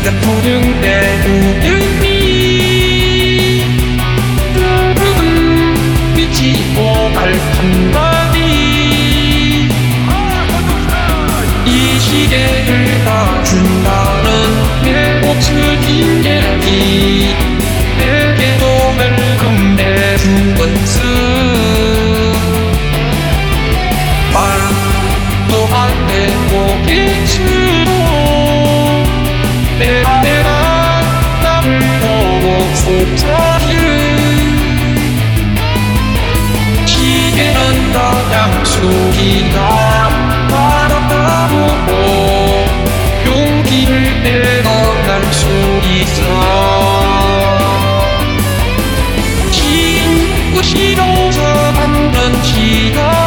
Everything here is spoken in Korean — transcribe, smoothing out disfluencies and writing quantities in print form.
보는 내 우연히 빛이 오갈 한마디 이 시계를 봐준다는 내 몫을 인계하기 내게도 멜금 내 두번스 말도 안 되고 빛으로 내가 나를 보고 속삭이는 시계는 다 약속이나 바라보고 용기를 내어갈 수 있어 친구 싫어서 받는 시간